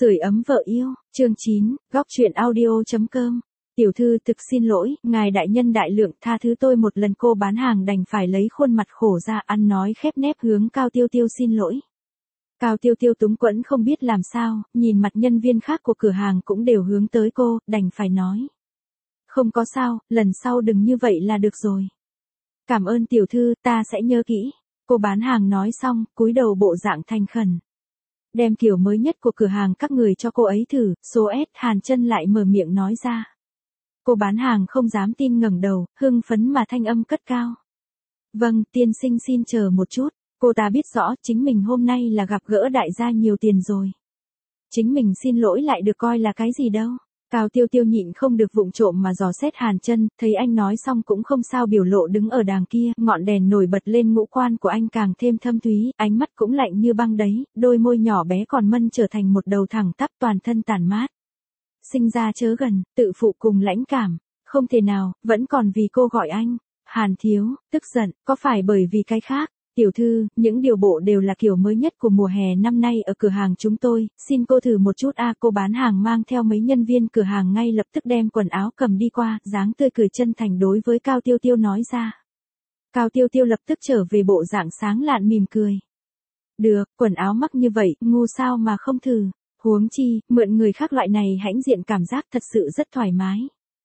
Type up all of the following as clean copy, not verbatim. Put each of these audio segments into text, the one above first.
Sưởi ấm vợ yêu, chương 9, góc truyện audio.com. Tiểu thư thực xin lỗi, ngài đại nhân đại lượng tha thứ tôi một lần. Cô bán hàng đành phải lấy khuôn mặt khổ ra ăn nói khép nép hướng Cao Tiêu Tiêu xin lỗi. Cao Tiêu Tiêu túng quẫn không biết làm sao, nhìn mặt nhân viên khác của cửa hàng cũng đều hướng tới cô, đành phải nói. Không có sao, lần sau đừng như vậy là được rồi. Cảm ơn tiểu thư, ta sẽ nhớ kỹ. Cô bán hàng nói xong, cúi đầu bộ dạng thành khẩn. Đem kiểu mới nhất của cửa hàng các người cho cô ấy thử, số S. Hàn Chân lại mở miệng nói ra. Cô bán hàng không dám tin ngẩng đầu, hưng phấn mà thanh âm cất cao. Vâng, tiên sinh xin chờ một chút, cô ta biết rõ chính mình hôm nay là gặp gỡ đại gia nhiều tiền rồi. Chính mình xin lỗi lại được coi là cái gì đâu. Cao Tiêu Tiêu nhịn không được vụng trộm mà dò xét Hàn Chân, thấy anh nói xong cũng không sao biểu lộ đứng ở đàng kia, ngọn đèn nổi bật lên ngũ quan của anh càng thêm thâm thúy, ánh mắt cũng lạnh như băng đấy, đôi môi nhỏ bé còn mân trở thành một đầu thẳng tắp toàn thân tàn mát. Sinh ra chớ gần, tự phụ cùng lãnh cảm, không thể nào, vẫn còn vì cô gọi anh, Hàn thiếu, tức giận, có phải bởi vì cái khác? Tiểu thư, những điều bộ đều là kiểu mới nhất của mùa hè năm nay ở cửa hàng chúng tôi, xin cô thử một chút a. Cô bán hàng mang theo mấy nhân viên cửa hàng ngay lập tức đem quần áo cầm đi qua, dáng tươi cười chân thành đối với Cao Tiêu Tiêu nói ra. Cao Tiêu Tiêu lập tức trở về bộ dạng sáng lạn mỉm cười. Được, quần áo mắc như vậy, ngu sao mà không thử, huống chi, mượn người khác loại này hãnh diện cảm giác thật sự rất thoải mái.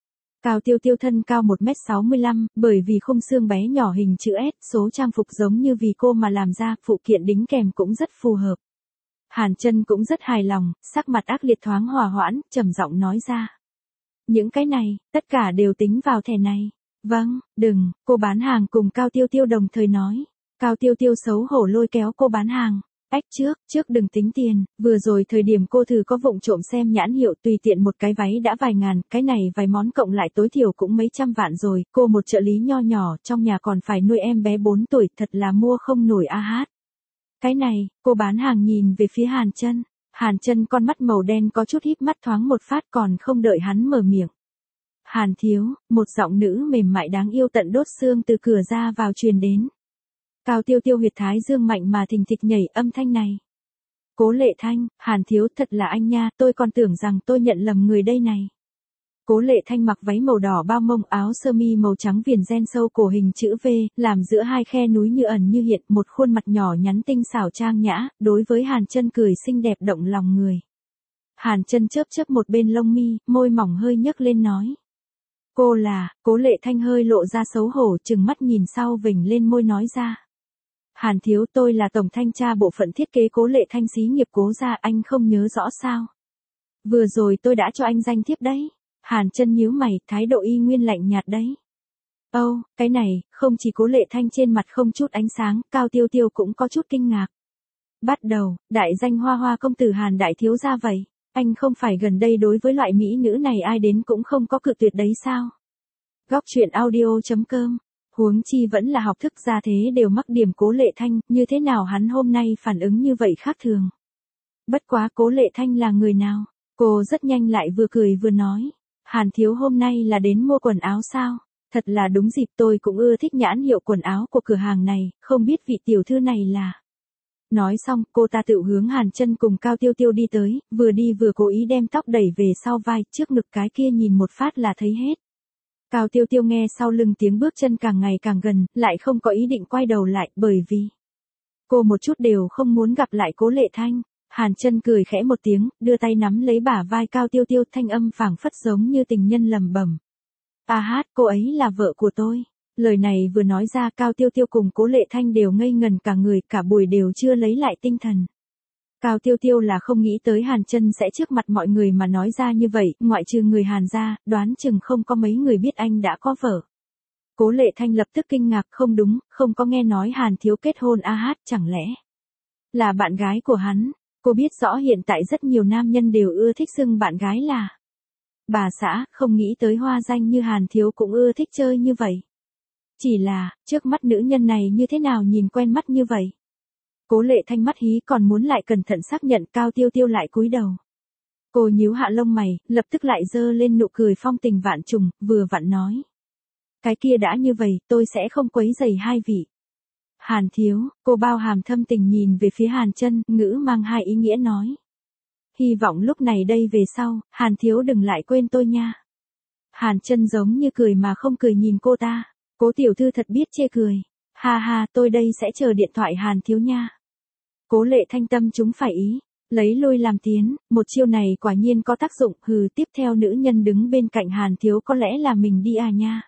Cao Tiêu Tiêu thân cao 1m65, bởi vì khung xương bé nhỏ hình chữ S, số trang phục giống như vì cô mà làm ra, phụ kiện đính kèm cũng rất phù hợp. Hàn Chân cũng rất hài lòng, sắc mặt ác liệt thoáng hòa hoãn, trầm giọng nói ra. Những cái này, tất cả đều tính vào thẻ này. Vâng, đừng, cô bán hàng cùng Cao Tiêu Tiêu đồng thời nói. Cao Tiêu Tiêu xấu hổ lôi kéo cô bán hàng. Trước đừng tính tiền, vừa rồi thời điểm cô thử có vụng trộm xem nhãn hiệu tùy tiện một cái váy đã vài ngàn, cái này vài món cộng lại tối thiểu cũng mấy trăm vạn rồi, cô một trợ lý nho nhỏ, trong nhà còn phải nuôi em bé 4 tuổi, thật là mua không nổi a hát. Cái này, cô bán hàng nhìn về phía Hàn Chân. Hàn Chân con mắt màu đen có chút híp mắt thoáng một phát còn không đợi hắn mở miệng. Hàn thiếu, một giọng nữ mềm mại đáng yêu tận đốt xương từ cửa ra vào truyền đến. Cao Tiêu Tiêu huyệt thái dương mạnh mà thình thịch nhảy âm thanh này. Cố Lệ Thanh, Hàn thiếu thật là anh nha, tôi còn tưởng rằng tôi nhận lầm người đây này. Cố Lệ Thanh mặc váy màu đỏ bao mông, áo sơ mi màu trắng viền ren sâu cổ hình chữ V, làm giữa hai khe núi như ẩn như hiện, một khuôn mặt nhỏ nhắn tinh xảo trang nhã, đối với Hàn Chân cười xinh đẹp động lòng người. Hàn Chân chớp chớp một bên lông mi, môi mỏng hơi nhấc lên nói. Cô là, Cố Lệ Thanh hơi lộ ra xấu hổ trừng mắt nhìn sau vểnh lên môi nói ra. Hàn thiếu, tôi là tổng thanh tra bộ phận thiết kế Cố Lệ Thanh xí nghiệp Cố gia, anh không nhớ rõ sao? Vừa rồi tôi đã cho anh danh thiếp đấy. Hàn Chân nhíu mày, thái độ y nguyên lạnh nhạt đấy. Cái này, không chỉ Cố Lệ Thanh trên mặt không chút ánh sáng, Cao Tiêu Tiêu cũng có chút kinh ngạc. Bắt đầu, đại danh hoa hoa công tử Hàn đại thiếu gia vậy, anh không phải gần đây đối với loại mỹ nữ này ai đến cũng không có cự tuyệt đấy sao? Góc truyện audio.com. Huống chi vẫn là học thức gia thế đều mắc điểm Cố Lệ Thanh, như thế nào hắn hôm nay phản ứng như vậy khác thường. Bất quá Cố Lệ Thanh là người nào? Cô rất nhanh lại vừa cười vừa nói. Hàn thiếu hôm nay là đến mua quần áo sao? Thật là đúng dịp, tôi cũng ưa thích nhãn hiệu quần áo của cửa hàng này, không biết vị tiểu thư này là. Nói xong, cô ta tự hướng Hàn Chân cùng Cao Tiêu Tiêu đi tới, vừa đi vừa cố ý đem tóc đẩy về sau vai, trước ngực cái kia nhìn một phát là thấy hết. Cao Tiêu Tiêu nghe sau lưng tiếng bước chân càng ngày càng gần, lại không có ý định quay đầu lại, bởi vì cô một chút đều không muốn gặp lại Cố Lệ Thanh. Hàn Chân cười khẽ một tiếng, đưa tay nắm lấy bả vai Cao Tiêu Tiêu, thanh âm phảng phất giống như tình nhân lẩm bẩm. A hát, cô ấy là vợ của tôi. Lời này vừa nói ra, Cao Tiêu Tiêu cùng Cố Lệ Thanh đều ngây ngần cả người, cả buổi đều chưa lấy lại tinh thần. Cao Tiêu Tiêu là không nghĩ tới Hàn Chân sẽ trước mặt mọi người mà nói ra như vậy, ngoại trừ người Hàn gia, đoán chừng không có mấy người biết anh đã có vợ. Cố Lệ Thanh lập tức kinh ngạc, không đúng, không có nghe nói Hàn thiếu kết hôn a hát, chẳng lẽ là bạn gái của hắn? Cô biết rõ hiện tại rất nhiều nam nhân đều ưa thích xưng bạn gái là bà xã, không nghĩ tới hoa danh như Hàn thiếu cũng ưa thích chơi như vậy. Chỉ là, trước mắt nữ nhân này như thế nào nhìn quen mắt như vậy? Cố Lệ Thanh mắt hí còn muốn lại cẩn thận xác nhận, Cao Tiêu Tiêu lại cúi đầu. Cô nhíu hạ lông mày, lập tức lại giơ lên nụ cười phong tình vạn trùng, vừa vặn nói. Cái kia đã như vậy, tôi sẽ không quấy rầy hai vị. Hàn thiếu, cô bao hàm thâm tình nhìn về phía Hàn Chân, ngữ mang hai ý nghĩa nói. hy vọng lúc này đây về sau, Hàn thiếu đừng lại quên tôi nha. Hàn Chân giống như cười mà không cười nhìn cô ta. Cố tiểu thư thật biết chê cười. Ha ha, tôi đây sẽ chờ điện thoại Hàn thiếu nha. Cố Lệ Thanh tâm chúng phải ý. Lấy lui làm tiến, một chiêu này quả nhiên có tác dụng. Tiếp theo nữ nhân đứng bên cạnh Hàn thiếu có lẽ là mình đi à nha.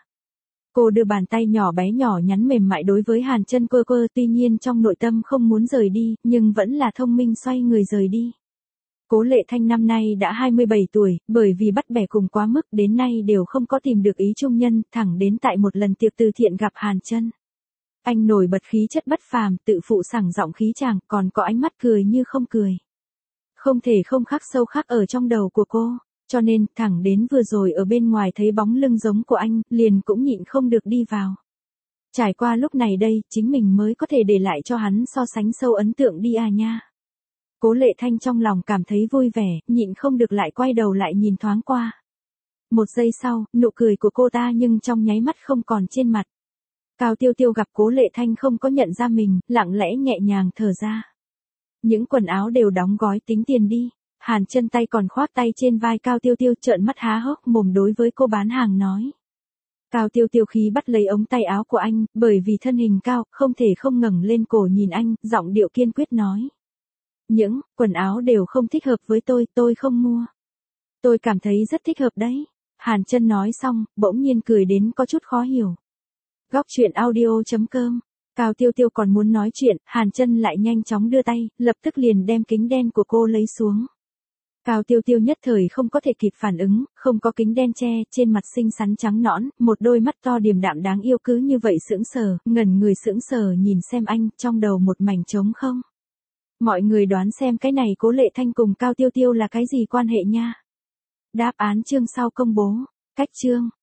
Cô đưa bàn tay nhỏ bé nhỏ nhắn mềm mại đối với Hàn Chân quơ quơ, tuy nhiên trong nội tâm không muốn rời đi, nhưng vẫn là thông minh xoay người rời đi. Cố Lệ Thanh năm nay đã 27 tuổi, bởi vì bắt bẻ cùng quá mức đến nay đều không có tìm được ý chung nhân, thẳng đến tại một lần tiệc từ thiện gặp Hàn Chân. Anh nổi bật khí chất bất phàm, tự phụ sảng giọng khí chàng, còn có ánh mắt cười như không cười. Không thể không khắc sâu khắc ở trong đầu của cô, cho nên thẳng đến vừa rồi ở bên ngoài thấy bóng lưng giống của anh, liền cũng nhịn không được đi vào. Trải qua lúc này đây, chính mình mới có thể để lại cho hắn so sánh sâu ấn tượng đi à nha. Cố Lệ Thanh trong lòng cảm thấy vui vẻ, nhịn không được lại quay đầu lại nhìn thoáng qua. Một giây sau, nụ cười của cô ta nhưng trong nháy mắt không còn trên mặt. Cao Tiêu Tiêu gặp Cố Lệ Thanh không có nhận ra mình, lặng lẽ nhẹ nhàng thở ra. Những quần áo đều đóng gói, tính tiền đi. Hàn Chân tay còn khoác tay trên vai Cao Tiêu Tiêu, trợn mắt há hốc mồm đối với cô bán hàng nói. Cao Tiêu Tiêu khí bắt lấy ống tay áo của anh, bởi vì thân hình cao, không thể không ngẩng lên cổ nhìn anh, giọng điệu kiên quyết nói. Những quần áo đều không thích hợp với tôi không mua. Tôi cảm thấy rất thích hợp đấy. Hàn Chân nói xong, bỗng nhiên cười đến có chút khó hiểu. Góc truyện audio.com. Cao Tiêu Tiêu còn muốn nói chuyện, Hàn Chân lại nhanh chóng đưa tay, lập tức liền đem kính đen của cô lấy xuống. Cao Tiêu Tiêu nhất thời không có thể kịp phản ứng, không có kính đen che, trên mặt xinh xắn trắng nõn, một đôi mắt to điềm đạm đáng yêu cứ như vậy sững sờ, ngẩn người sững sờ nhìn xem anh, trong đầu một mảnh trống không. Mọi người đoán xem cái này Cố Lệ Thanh cùng Cao Tiêu Tiêu là cái gì quan hệ nha. Đáp án chương sau công bố. Cách chương.